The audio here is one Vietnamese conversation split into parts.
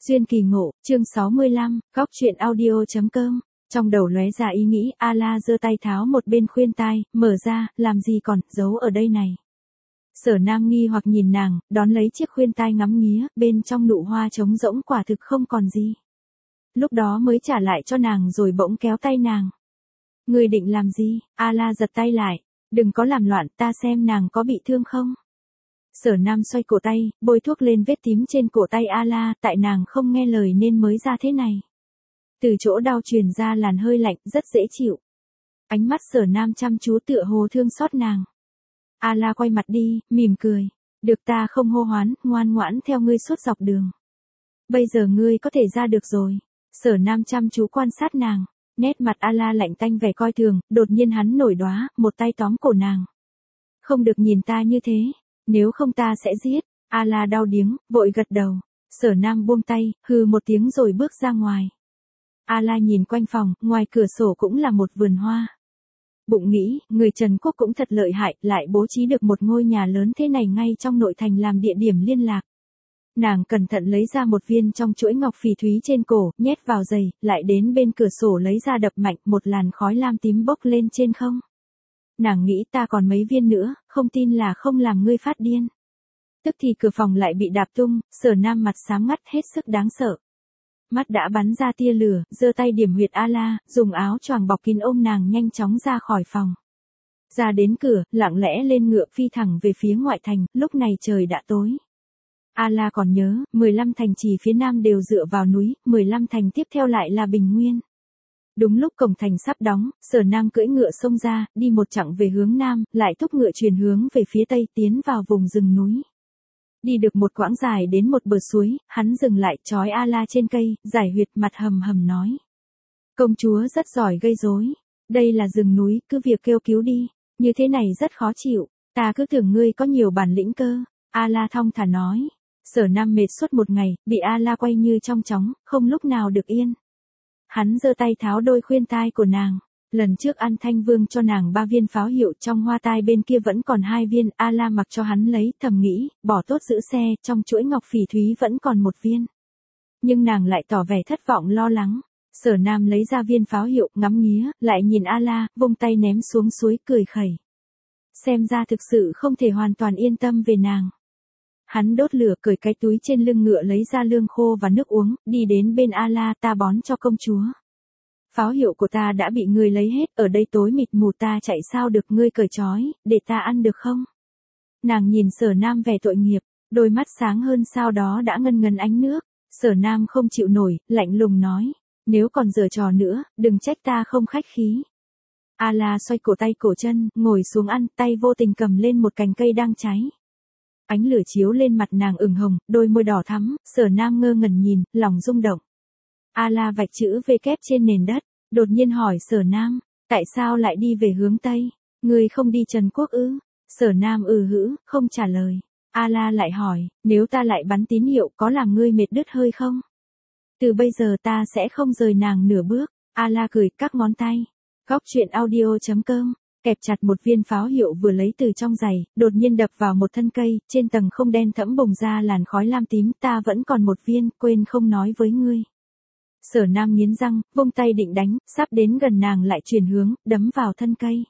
Duyên kỳ ngộ, chương 65, góc truyện audio.com. Trong đầu lóe ra ý nghĩ, A-la giơ tay tháo một bên khuyên tai, mở ra, làm gì còn, giấu ở đây này. Sở Nam nghi hoặc nhìn nàng, đón lấy chiếc khuyên tai ngắm nghía, bên trong nụ hoa trống rỗng quả thực không còn gì. Lúc đó mới trả lại cho nàng rồi bỗng kéo tay nàng. Người định làm gì? A-la giật tay lại, đừng có làm loạn, ta xem nàng có bị thương không. Sở Nam xoay cổ tay, bôi thuốc lên vết tím trên cổ tay A-la, tại nàng không nghe lời nên mới ra thế này. Từ chỗ đau truyền ra làn hơi lạnh, rất dễ chịu. Ánh mắt Sở Nam chăm chú tựa hồ thương xót nàng. A-la quay mặt đi, mỉm cười. Được, ta không hô hoán, ngoan ngoãn theo ngươi suốt dọc đường. Bây giờ ngươi có thể ra được rồi. Sở Nam chăm chú quan sát nàng. Nét mặt A-la lạnh tanh vẻ coi thường, đột nhiên hắn nổi đoá, một tay tóm cổ nàng. Không được nhìn ta như thế. Nếu không ta sẽ giết. A-la đau điếng, vội gật đầu. Sở Nam buông tay, hừ một tiếng rồi bước ra ngoài. A-la nhìn quanh phòng, ngoài cửa sổ cũng là một vườn hoa. Bụng nghĩ, người Trần Quốc cũng thật lợi hại, lại bố trí được một ngôi nhà lớn thế này ngay trong nội thành làm địa điểm liên lạc. Nàng cẩn thận lấy ra một viên trong chuỗi ngọc phỉ thúy trên cổ, nhét vào giày, lại đến bên cửa sổ lấy ra đập mạnh, một làn khói lam tím bốc lên trên không. Nàng nghĩ ta còn mấy viên nữa, không tin là không làm ngươi phát điên. Tức thì cửa phòng lại bị đạp tung, Sở Nam mặt xám ngắt hết sức đáng sợ. Mắt đã bắn ra tia lửa, giơ tay điểm huyệt A-la, dùng áo choàng bọc kín ôm nàng nhanh chóng ra khỏi phòng. Ra đến cửa, lặng lẽ lên ngựa phi thẳng về phía ngoại thành, lúc này trời đã tối. A-la còn nhớ, 15 thành trì phía nam đều dựa vào núi, 15 thành tiếp theo lại là bình nguyên. Đúng lúc cổng thành sắp đóng, Sở Nam cưỡi ngựa xông ra, đi một chặng về hướng nam, lại thúc ngựa chuyển hướng về phía tây tiến vào vùng rừng núi. Đi được một quãng dài đến một bờ suối, hắn dừng lại trói A-la trên cây, giải huyệt mặt hầm hầm nói. Công chúa rất giỏi gây rối. Đây là rừng núi, cứ việc kêu cứu đi. Như thế này rất khó chịu. Ta cứ tưởng ngươi có nhiều bản lĩnh cơ. A-la thong thả nói. Sở Nam mệt suốt một ngày, bị A-la quay như trong chóng, không lúc nào được yên. Hắn giơ tay tháo đôi khuyên tai của nàng. Lần trước An Thanh Vương cho nàng 3 viên pháo hiệu, trong hoa tai bên kia vẫn còn 2 viên, A-la mặc cho hắn lấy, thầm nghĩ, bỏ tốt giữ xe, trong chuỗi ngọc phỉ thúy vẫn còn 1 viên. Nhưng nàng lại tỏ vẻ thất vọng lo lắng. Sở Nam lấy ra viên pháo hiệu, ngắm nghía, lại nhìn A-la, vung tay ném xuống suối, cười khẩy. Xem ra thực sự không thể hoàn toàn yên tâm về nàng. Hắn đốt lửa, cởi cái túi trên lưng ngựa lấy ra lương khô và nước uống, đi đến bên A-la, ta bón cho công chúa. Pháo hiệu của ta đã bị ngươi lấy hết, ở đây tối mịt mù ta chạy sao được, ngươi cởi trói, để ta ăn được không? Nàng nhìn Sở Nam vẻ tội nghiệp, đôi mắt sáng hơn sau đó đã ngân ngấn ánh nước. Sở Nam không chịu nổi, lạnh lùng nói, nếu còn giở trò nữa, đừng trách ta không khách khí. A-la xoay cổ tay cổ chân, ngồi xuống ăn, tay vô tình cầm lên một cành cây đang cháy. Ánh lửa chiếu lên mặt nàng ửng hồng, đôi môi đỏ thắm, Sở Nam ngơ ngẩn nhìn, lòng rung động. A-la vạch chữ V kép trên nền đất, đột nhiên hỏi Sở Nam, tại sao lại đi về hướng Tây? Ngươi không đi Trần Quốc ư? Sở Nam hử, không trả lời. A-la lại hỏi, nếu ta lại bắn tín hiệu có làm ngươi mệt đứt hơi không? Từ bây giờ ta sẽ không rời nàng nửa bước. A-la cười, các ngón tay. Góc truyện audio.com. Kẹp chặt một viên pháo hiệu vừa lấy từ trong giày, đột nhiên đập vào một thân cây, trên tầng không đen thẫm bùng ra làn khói lam tím, ta vẫn còn 1 viên, quên không nói với ngươi. Sở Nam nghiến răng, vung tay định đánh, sắp đến gần nàng lại chuyển hướng, đấm vào thân cây.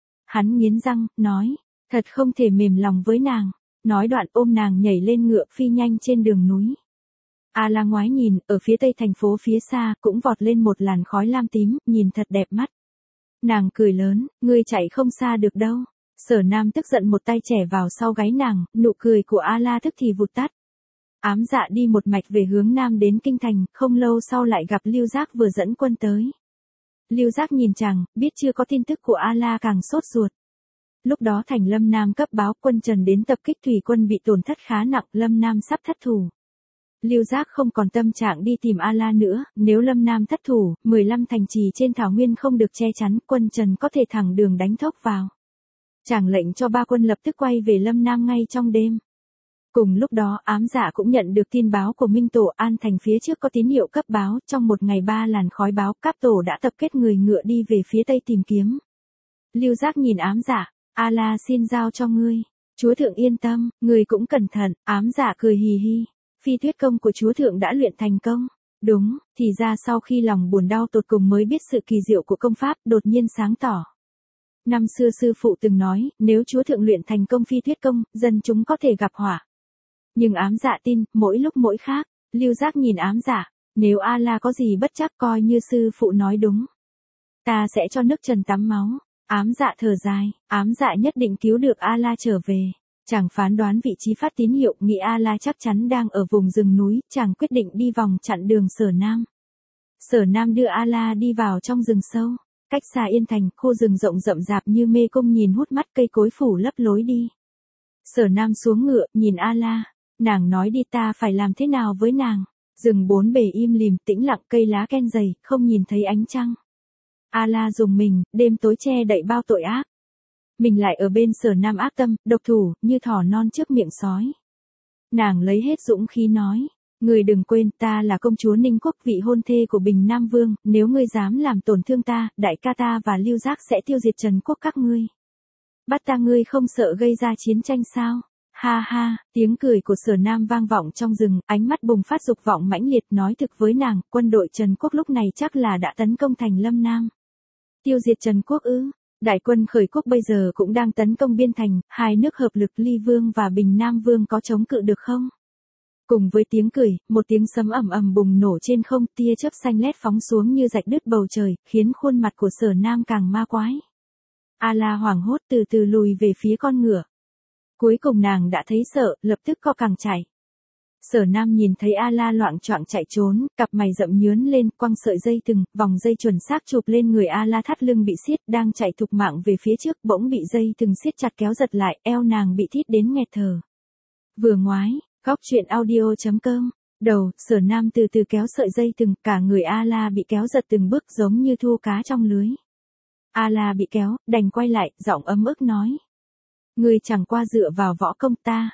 Hắn nghiến răng, nói, thật không thể mềm lòng với nàng. Nói đoạn ôm nàng nhảy lên ngựa phi nhanh trên đường núi. A-la ngoái nhìn, ở phía tây thành phố phía xa, cũng vọt lên một làn khói lam tím, nhìn thật đẹp mắt. Nàng cười lớn, ngươi chạy không xa được đâu. Sở Nam tức giận một tay chẻ vào sau gáy nàng, nụ cười của A-la tức thì vụt tắt. Ám Dạ đi một mạch về hướng nam đến kinh thành, không lâu sau lại gặp Lưu Giác vừa dẫn quân tới. Lưu Giác nhìn chàng, biết chưa có tin tức của A-la càng sốt ruột. Lúc đó thành Lâm Nam cấp báo quân Trần đến tập kích thủy quân bị tổn thất khá nặng, Lâm Nam sắp thất thủ. Lưu Giác không còn tâm trạng đi tìm A-la nữa, nếu Lâm Nam thất thủ, 15 thành trì trên thảo nguyên không được che chắn, quân Trần có thể thẳng đường đánh thốc vào. Chàng lệnh cho 3 quân lập tức quay về Lâm Nam ngay trong đêm. Cùng lúc đó, Ám Dạ cũng nhận được tin báo của Minh Tổ An thành phía trước có tín hiệu cấp báo, trong một ngày 3 làn khói báo, các tổ đã tập kết người ngựa đi về phía tây tìm kiếm. Lưu Giác nhìn Ám Dạ, A-la xin giao cho ngươi. Chúa thượng yên tâm, người cũng cẩn thận. Ám Dạ cười hì hì. Phi thuyết công của chúa thượng đã luyện thành công. Đúng, thì ra sau khi lòng buồn đau tột cùng mới biết sự kỳ diệu của công pháp, đột nhiên sáng tỏ. Năm xưa sư phụ từng nói, nếu chúa thượng luyện thành công phi thuyết công, dân chúng có thể gặp họa. Nhưng ám dạ tin, mỗi lúc mỗi khác. Lưu Giác nhìn ám dạ, nếu A-la có gì bất chắc coi như sư phụ nói đúng. Ta sẽ cho nước Trần tắm máu. Ám dạ thở dài, ám dạ nhất định cứu được A-la trở về. Chàng phán đoán vị trí phát tín hiệu, nghĩ A-la chắc chắn đang ở vùng rừng núi, chàng quyết định đi vòng chặn đường Sở Nam. Sở Nam đưa A-la đi vào trong rừng sâu. Cách xa Yên Thành, khu rừng rộng rậm rạp như mê cung nhìn hút mắt, cây cối phủ lấp lối đi. Sở Nam xuống ngựa, nhìn A-la. Nàng nói đi, ta phải làm thế nào với nàng? Rừng bốn bề im lìm, tĩnh lặng, cây lá ken dày, không nhìn thấy ánh trăng. A-la dùng mình, đêm tối che đậy bao tội ác. Mình lại ở bên Sở Nam ác tâm, độc thủ, như thỏ non trước miệng sói. Nàng lấy hết dũng khí nói. Ngươi đừng quên, ta là công chúa Ninh Quốc, vị hôn thê của Bình Nam Vương, nếu ngươi dám làm tổn thương ta, đại ca ta và Lưu Giác sẽ tiêu diệt Trần Quốc các ngươi. Bắt ta, ngươi không sợ gây ra chiến tranh sao? Ha ha, tiếng cười của Sở Nam vang vọng trong rừng, ánh mắt bùng phát dục vọng mãnh liệt, nói thực với nàng, quân đội Trần Quốc lúc này chắc là đã tấn công thành Lâm Nam. Tiêu diệt Trần Quốc ư? Đại quân khởi quốc bây giờ cũng đang tấn công biên thành, hai nước hợp lực Ly Vương và Bình Nam Vương có chống cự được không? Cùng với tiếng cười, một tiếng sấm ầm ầm bùng nổ trên không, tia chớp xanh lét phóng xuống như rạch đứt bầu trời, khiến khuôn mặt của Sở Nam càng ma quái. A-la hoảng hốt từ từ lùi về phía con ngựa. Cuối cùng nàng đã thấy sợ, lập tức co cẳng chạy. Sở Nam nhìn thấy A-la loạng choạng chạy trốn, cặp mày rậm nhướn lên, quăng sợi dây thừng, vòng dây chuẩn xác chụp lên người A-la, thắt lưng bị siết, đang chạy thục mạng về phía trước, bỗng bị dây thừng siết chặt kéo giật lại, eo nàng bị thít đến nghẹt thở. Vừa ngoái, góc truyện audio.com. Đầu, Sở Nam từ từ kéo sợi dây thừng, cả người A-la bị kéo giật từng bước giống như thu cá trong lưới. A-la bị kéo, đành quay lại, giọng ấm ức nói. Ngươi chẳng qua dựa vào võ công ta,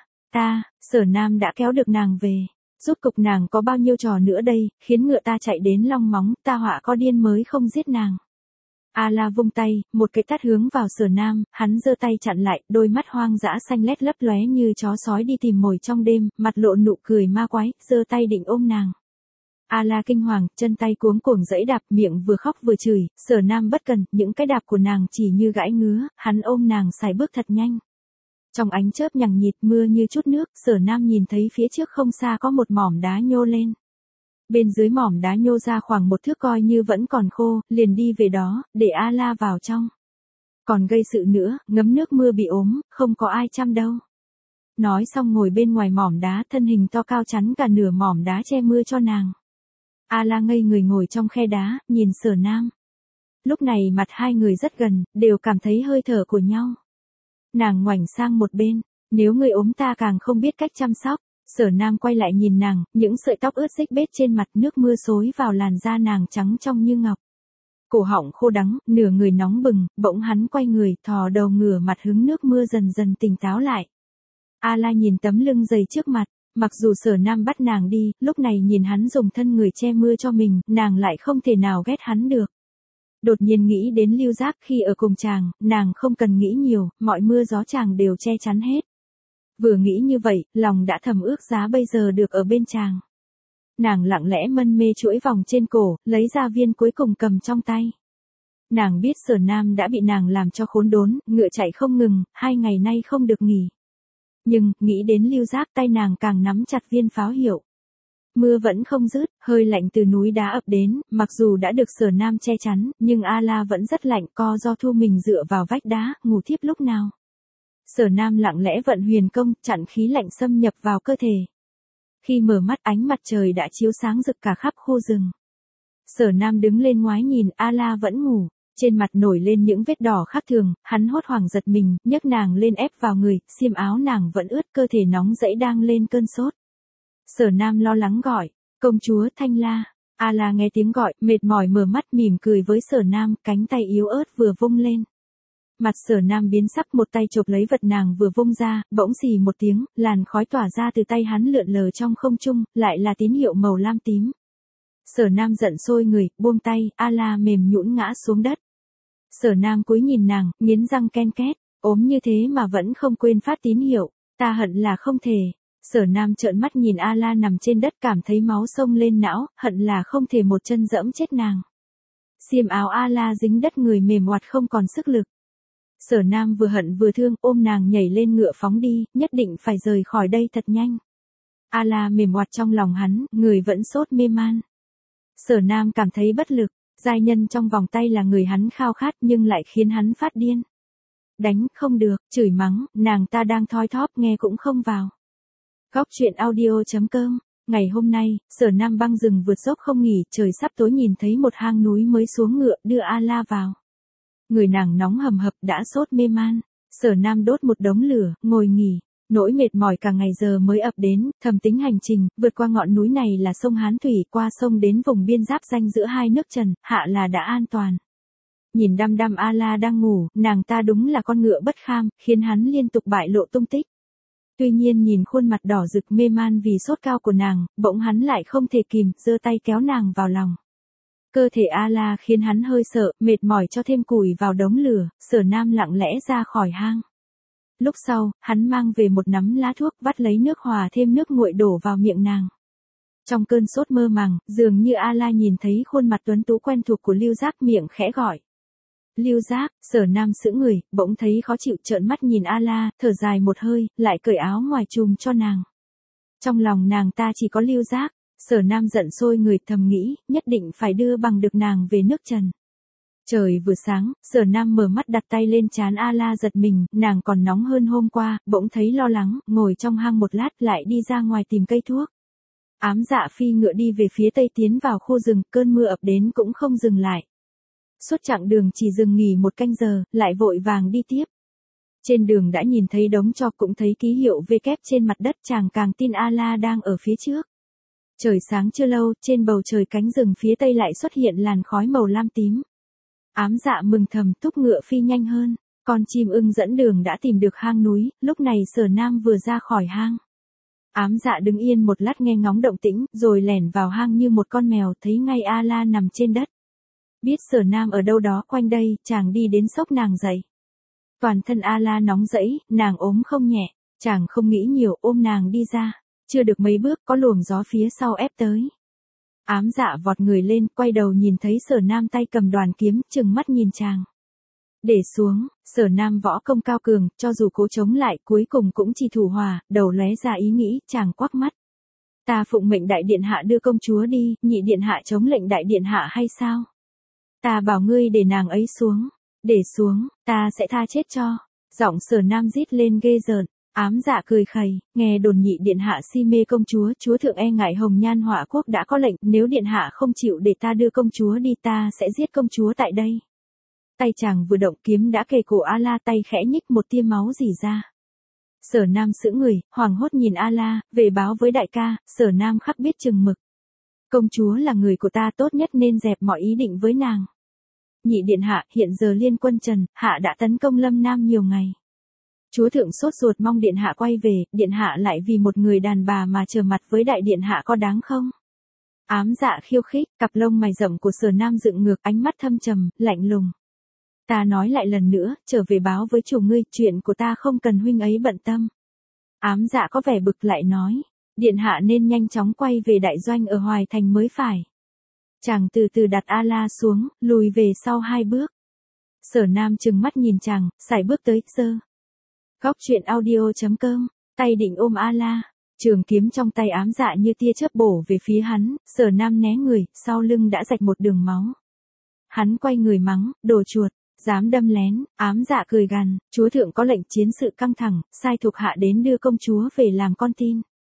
Sở Nam đã kéo được nàng về. Rốt cục nàng có bao nhiêu trò nữa đây, khiến ngựa ta chạy đến long móng, ta họa có điên mới không giết nàng. A-la vung tay, một cái tát hướng vào Sở Nam, hắn giơ tay chặn lại, đôi mắt hoang dã xanh lét lấp lóe như chó sói đi tìm mồi trong đêm, mặt lộ nụ cười ma quái, giơ tay định ôm nàng. A-la kinh hoàng, chân tay cuống cuồng giãy đạp, miệng vừa khóc vừa chửi, Sở Nam bất cần, những cái đạp của nàng chỉ như gãi ngứa, hắn ôm nàng sải bước thật nhanh. Trong ánh chớp nhằng nhịt, mưa như chút nước, Sở Nam nhìn thấy phía trước không xa có một mỏm đá nhô lên. Bên dưới mỏm đá nhô ra khoảng một thước coi như vẫn còn khô, liền đi về đó, để A-la vào trong. Còn gây sự nữa, ngấm nước mưa bị ốm, không có ai chăm đâu. Nói xong ngồi bên ngoài mỏm đá, thân hình to cao chắn cả nửa mỏm đá che mưa cho nàng. A-la ngây người ngồi trong khe đá, nhìn Sở Nam. Lúc này mặt hai người rất gần, đều cảm thấy hơi thở của nhau. Nàng ngoảnh sang một bên, nếu ngươi ốm ta càng không biết cách chăm sóc. Sở Nam quay lại nhìn nàng, những sợi tóc ướt rích bết trên mặt, nước mưa xối vào làn da nàng trắng trong như ngọc. Cổ họng khô đắng, nửa người nóng bừng, bỗng hắn quay người, thò đầu ngửa mặt hứng nước mưa dần dần tỉnh táo lại. A-la nhìn tấm lưng dày trước mặt, mặc dù Sở Nam bắt nàng đi, lúc này nhìn hắn dùng thân người che mưa cho mình, nàng lại không thể nào ghét hắn được. Đột nhiên nghĩ đến Lưu Giác, khi ở cùng chàng, nàng không cần nghĩ nhiều, mọi mưa gió chàng đều che chắn hết. Vừa nghĩ như vậy, lòng đã thầm ước giá bây giờ được ở bên chàng. Nàng lặng lẽ mân mê chuỗi vòng trên cổ, lấy ra viên cuối cùng cầm trong tay. Nàng biết Sở Nam đã bị nàng làm cho khốn đốn, ngựa chạy không ngừng, 2 ngày nay không được nghỉ. Nhưng, nghĩ đến Lưu Giác, tay nàng càng nắm chặt viên pháo hiệu. Mưa vẫn không dứt, hơi lạnh từ núi đá ập đến, mặc dù đã được Sở Nam che chắn, nhưng A-la vẫn rất lạnh, co do thu mình dựa vào vách đá, ngủ thiếp lúc nào. Sở Nam lặng lẽ vận huyền công, chặn khí lạnh xâm nhập vào cơ thể. Khi mở mắt, ánh mặt trời đã chiếu sáng rực cả khắp khu rừng. Sở Nam đứng lên ngoái nhìn, A-la vẫn ngủ, trên mặt nổi lên những vết đỏ khác thường, hắn hốt hoảng giật mình, nhấc nàng lên ép vào người, xiêm áo nàng vẫn ướt, cơ thể nóng rẫy đang lên cơn sốt. Sở Nam lo lắng gọi, công chúa Thanh La. A-la nghe tiếng gọi, mệt mỏi mở mắt mỉm cười với Sở Nam, cánh tay yếu ớt vừa vung lên. Mặt Sở Nam biến sắc, một tay chộp lấy vật nàng vừa vung ra, bỗng xì một tiếng, làn khói tỏa ra từ tay hắn lượn lờ trong không trung, lại là tín hiệu màu lam tím. Sở Nam giận sôi người, buông tay, A-la mềm nhũn ngã xuống đất. Sở Nam cúi nhìn nàng, nghiến răng ken két, ốm như thế mà vẫn không quên phát tín hiệu, ta hận là không thể. Sở Nam trợn mắt nhìn A-la nằm trên đất cảm thấy máu sông lên não, hận là không thể một chân dẫm chết nàng. Xiêm áo A-la dính đất người mềm oặt không còn sức lực. Sở Nam vừa hận vừa thương ôm nàng nhảy lên ngựa phóng đi, nhất định phải rời khỏi đây thật nhanh. A-la mềm oặt trong lòng hắn, người vẫn sốt mê man. Sở Nam cảm thấy bất lực, giai nhân trong vòng tay là người hắn khao khát nhưng lại khiến hắn phát điên. Đánh không được, chửi mắng, nàng ta đang thoi thóp nghe cũng không vào. Góc truyện audio.com. Ngày hôm nay, Sở Nam băng rừng vượt dốc không nghỉ, trời sắp tối nhìn thấy một hang núi mới xuống ngựa đưa A-la vào. Người nàng nóng hầm hập đã sốt mê man. Sở Nam đốt một đống lửa, ngồi nghỉ. Nỗi mệt mỏi cả ngày giờ mới ập đến, thầm tính hành trình, vượt qua ngọn núi này là sông Hán Thủy, qua sông đến vùng biên giáp ranh giữa hai nước Trần, hạ là đã an toàn. Nhìn đăm đăm A-la đang ngủ, nàng ta đúng là con ngựa bất kham, khiến hắn liên tục bại lộ tung tích. Tuy nhiên nhìn khuôn mặt đỏ rực mê man vì sốt cao của nàng, bỗng hắn lại không thể kìm, giơ tay kéo nàng vào lòng. Cơ thể A-la khiến hắn hơi sợ, mệt mỏi cho thêm củi vào đống lửa, Sở Nam lặng lẽ ra khỏi hang. Lúc sau, hắn mang về một nắm lá thuốc, vắt lấy nước hòa thêm nước nguội đổ vào miệng nàng. Trong cơn sốt mơ màng, dường như A-la nhìn thấy khuôn mặt tuấn tú quen thuộc của Lưu Giác, miệng khẽ gọi. Lưu Giác. Sở Nam sững người, bỗng thấy khó chịu, trợn mắt nhìn A-la, thở dài một hơi, lại cởi áo ngoài trùm cho nàng. Trong lòng nàng ta chỉ có Lưu Giác. Sở Nam giận sôi người, thầm nghĩ, nhất định phải đưa bằng được nàng về nước Trần. Trời vừa sáng, Sở Nam mở mắt đặt tay lên trán A-la giật mình, nàng còn nóng hơn hôm qua, bỗng thấy lo lắng, ngồi trong hang một lát lại đi ra ngoài tìm cây thuốc. Ám Dạ phi ngựa đi về phía tây tiến vào khu rừng, cơn mưa ập đến cũng không dừng lại. Suốt chặng đường chỉ dừng nghỉ một canh giờ, lại vội vàng đi tiếp. Trên đường đã nhìn thấy đống tro, cũng thấy ký hiệu V kép trên mặt đất, chàng càng tin A-la đang ở phía trước. Trời sáng chưa lâu, trên bầu trời cánh rừng phía tây lại xuất hiện làn khói màu lam tím. Ám Dạ mừng thầm, thúc ngựa phi nhanh hơn. Con chim ưng dẫn đường đã tìm được hang núi, lúc này Sở Nam vừa ra khỏi hang. Ám Dạ đứng yên một lát nghe ngóng động tĩnh, rồi lẻn vào hang như một con mèo, thấy ngay A-la nằm trên đất. Biết Sở Nam ở đâu đó quanh đây, chàng đi đến xốc nàng dậy. Toàn thân A-la nóng rẫy, nàng ốm không nhẹ, chàng không nghĩ nhiều, ôm nàng đi ra. Chưa được mấy bước, có luồng gió phía sau ép tới. Ám Dạ vọt người lên, quay đầu nhìn thấy Sở Nam tay cầm đoàn kiếm, trừng mắt nhìn chàng. Để xuống. Sở Nam võ công cao cường, cho dù cố chống lại, cuối cùng cũng chỉ thủ hòa, đầu lóe ra ý nghĩ, chàng quắc mắt. Ta phụng mệnh đại điện hạ đưa công chúa đi, nhị điện hạ chống lệnh đại điện hạ hay sao? Ta bảo ngươi để nàng ấy xuống. Để xuống, ta sẽ tha chết cho. Giọng Sở Nam rít lên ghê rợn. Ám Dạ cười khẩy, nghe đồn nhị điện hạ si mê công chúa, chúa thượng e ngại Hồng Nhan Họa Quốc đã có lệnh, nếu điện hạ không chịu để ta đưa công chúa đi, ta sẽ giết công chúa tại đây. Tay chàng vừa động, kiếm đã kề cổ A-la, tay khẽ nhích, một tia máu rỉ ra. Sở Nam sững người, hoảng hốt nhìn A-la, về báo với đại ca. Sở Nam khắc biết chừng mực. Công chúa là người của ta, tốt nhất nên dẹp mọi ý định với nàng. Nhị điện hạ, hiện giờ liên quân Trần, hạ đã tấn công Lâm Nam nhiều ngày. Chúa thượng sốt ruột mong điện hạ quay về, điện hạ lại vì một người đàn bà mà trở mặt với đại điện hạ, có đáng không? Ám Dạ khiêu khích, cặp lông mày rậm của Sở Nam dựng ngược, ánh mắt thâm trầm, lạnh lùng. Ta nói lại lần nữa, trở về báo với chủ ngươi, chuyện của ta không cần huynh ấy bận tâm. Ám Dạ có vẻ bực lại nói, điện hạ nên nhanh chóng quay về đại doanh ở Hoài Thành mới phải. Chàng từ từ đặt A-la xuống, lùi về sau 2 bước. Sở Nam trừng mắt nhìn chàng, sải bước tới, giơ. Góc truyện audio.com, tay định ôm A-la, trường kiếm trong tay Ám Dạ như tia chớp bổ về phía hắn, Sở Nam né người, sau lưng đã rạch một đường máu. Hắn quay người mắng, đồ chuột, dám đâm lén. Ám Dạ cười gằn, chúa thượng có lệnh, chiến sự căng thẳng, sai thuộc hạ đến đưa công chúa về làm con tin.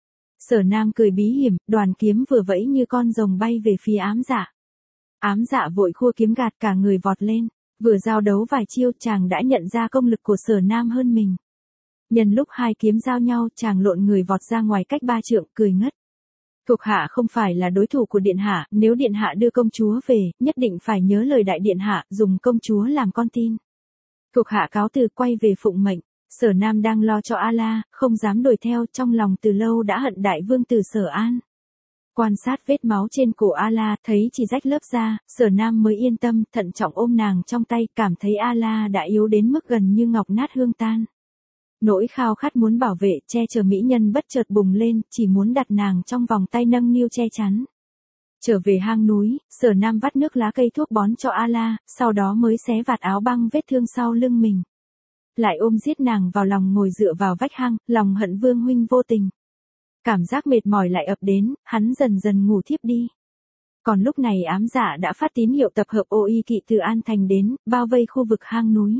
Sở Nam cười bí hiểm, đoàn kiếm vừa vẫy như con rồng bay về phía Ám Dạ. Ám Dạ vội khua kiếm gạt, cả người vọt lên, vừa giao đấu vài chiêu, chàng đã nhận ra công lực của Sở Nam hơn mình. Nhân lúc hai kiếm giao nhau, chàng lộn người vọt ra ngoài cách 3 trượng, cười ngất. Thuộc hạ không phải là đối thủ của điện hạ, nếu điện hạ đưa công chúa về, nhất định phải nhớ lời đại điện hạ, dùng công chúa làm con tin. Thuộc hạ cáo từ, quay về phụng mệnh. Sở Nam đang lo cho A-la, không dám đuổi theo, trong lòng từ lâu đã hận đại vương tử Sở An. Quan sát vết máu trên cổ A-la, thấy chỉ rách lớp da, Sở Nam mới yên tâm, thận trọng ôm nàng trong tay, cảm thấy A-la đã yếu đến mức gần như ngọc nát hương tan. Nỗi khao khát muốn bảo vệ, che chở mỹ nhân bất chợt bùng lên, chỉ muốn đặt nàng trong vòng tay nâng niu che chắn. Trở về hang núi, Sở Nam vắt nước lá cây thuốc bón cho A-la, sau đó mới xé vạt áo băng vết thương sau lưng mình. Lại ôm giết nàng vào lòng ngồi dựa vào vách hang, lòng hận Vương huynh vô tình. Cảm giác mệt mỏi lại ập đến, hắn dần dần ngủ thiếp đi. Còn lúc này ám dạ đã phát tín hiệu tập hợp ô y kỵ từ An Thành đến, bao vây khu vực hang núi.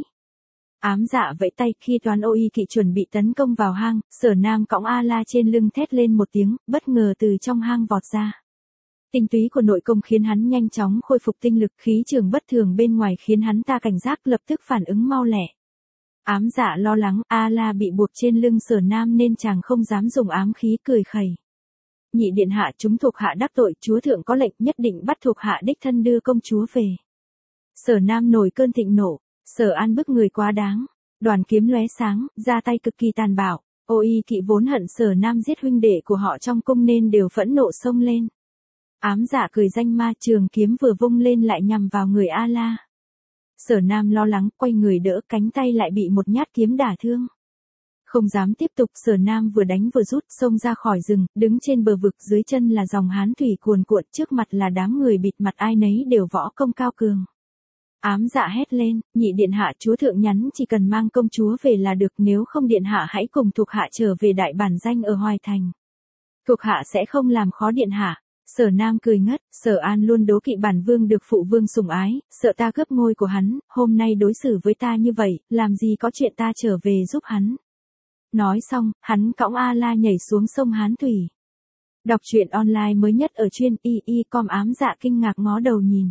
Ám dạ vẫy tay, khi toán ô y kỵ chuẩn bị tấn công vào hang, Sở Nam cõng A-la trên lưng thét lên một tiếng, bất ngờ từ trong hang vọt ra. Tinh túy của nội công khiến hắn nhanh chóng khôi phục tinh lực, khí trường bất thường bên ngoài khiến hắn ta cảnh giác, lập tức phản ứng mau lẹ. Ám dạ lo lắng, A-la bị buộc trên lưng Sở Nam nên chàng không dám dùng ám khí, cười khẩy. Nhị điện hạ, chúng thuộc hạ đắc tội, chúa thượng có lệnh nhất định bắt thuộc hạ đích thân đưa công chúa về. Sở Nam nổi cơn thịnh nộ, Sở An bức người quá đáng. Đoàn kiếm lóe sáng, ra tay cực kỳ tàn bạo. Ô y kỵ vốn hận Sở Nam giết huynh đệ của họ trong cung nên đều phẫn nộ xông lên. Ám dạ cười danh ma, trường kiếm vừa vung lên lại nhằm vào người A-la. Sở Nam lo lắng, quay người đỡ, cánh tay lại bị một nhát kiếm đả thương. Không dám tiếp tục, Sở Nam vừa đánh vừa rút, xông ra khỏi rừng, đứng trên bờ vực, dưới chân là dòng hán thủy cuồn cuộn, trước mặt là đám người bịt mặt, ai nấy đều võ công cao cường. Ám dạ hét lên, nhị điện hạ, chúa thượng nhắn chỉ cần mang công chúa về là được, nếu không điện hạ hãy cùng thuộc hạ trở về đại bản danh ở Hoài Thành. Thuộc hạ sẽ không làm khó điện hạ. Sở Nam cười ngất, Sở An luôn đố kỵ bản vương được phụ vương sủng ái, sợ ta cướp ngôi của hắn, hôm nay đối xử với ta như vậy, làm gì có chuyện ta trở về giúp hắn. Nói xong, hắn cõng A-la nhảy xuống sông Hán Thủy. Đọc truyện online mới nhất ở chuyên y.com. Ám dạ kinh ngạc ngó đầu nhìn.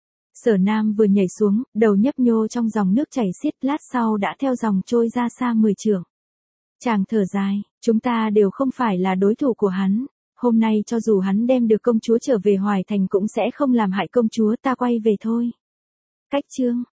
Sở Nam vừa nhảy xuống, đầu nhấp nhô trong dòng nước chảy xiết, lát sau đã theo dòng trôi ra xa 10 trượng. Chàng thở dài, chúng ta đều không phải là đối thủ của hắn. Hôm nay cho dù hắn đem được công chúa trở về Hoài Thành cũng sẽ không làm hại công chúa, ta quay về thôi. Cách chương